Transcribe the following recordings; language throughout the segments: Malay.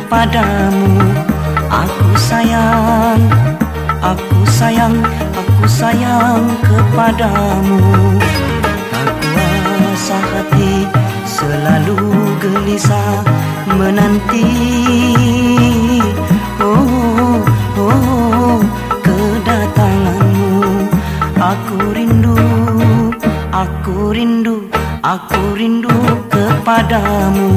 kepadamu. Aku sayang, aku sayang, aku sayang kepadamu. Tak kuasa hati selalu gelisah menanti. Oh, oh, kedatanganmu. Aku rindu, aku rindu, aku rindu kepadamu.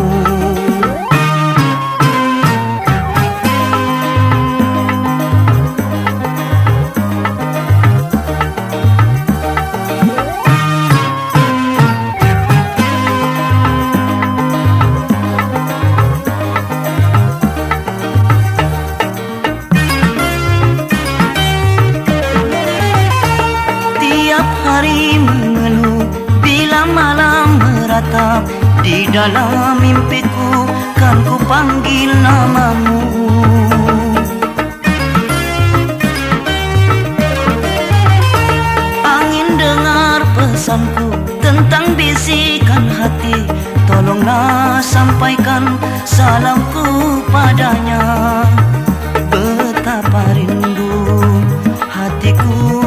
Hari mengeluh bila malam meratap, di dalam mimpiku kan ku panggil namamu. Angin dengar pesanku tentang bisikan hati, tolonglah sampaikan salamku padanya. Betapa rindu hatiku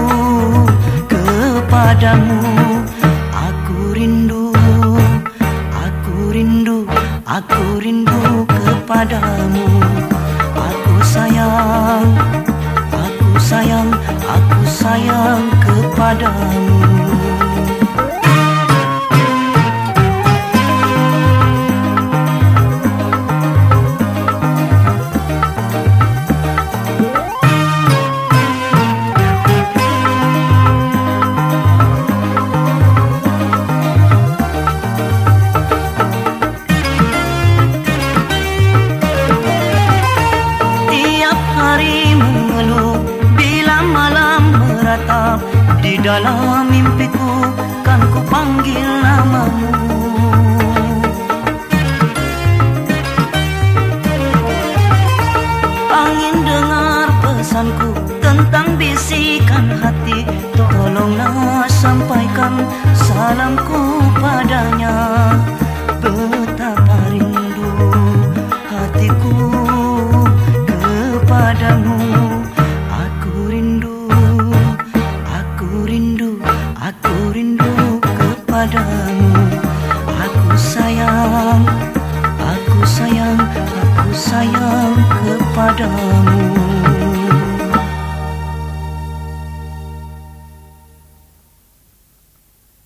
padamu. Aku rindu, aku rindu, aku rindu kepadamu. Aku sayang, aku sayang, aku sayang kepadamu. Di dalam mimpiku kan ku panggil namamu. Angin dengar pesanku tentang bisikan hati, tolonglah sampaikan salamku padanya. Betapa rindu hatiku kepadamu. Aku rindu kepadamu. Aku sayang, aku sayang, aku sayang kepadamu.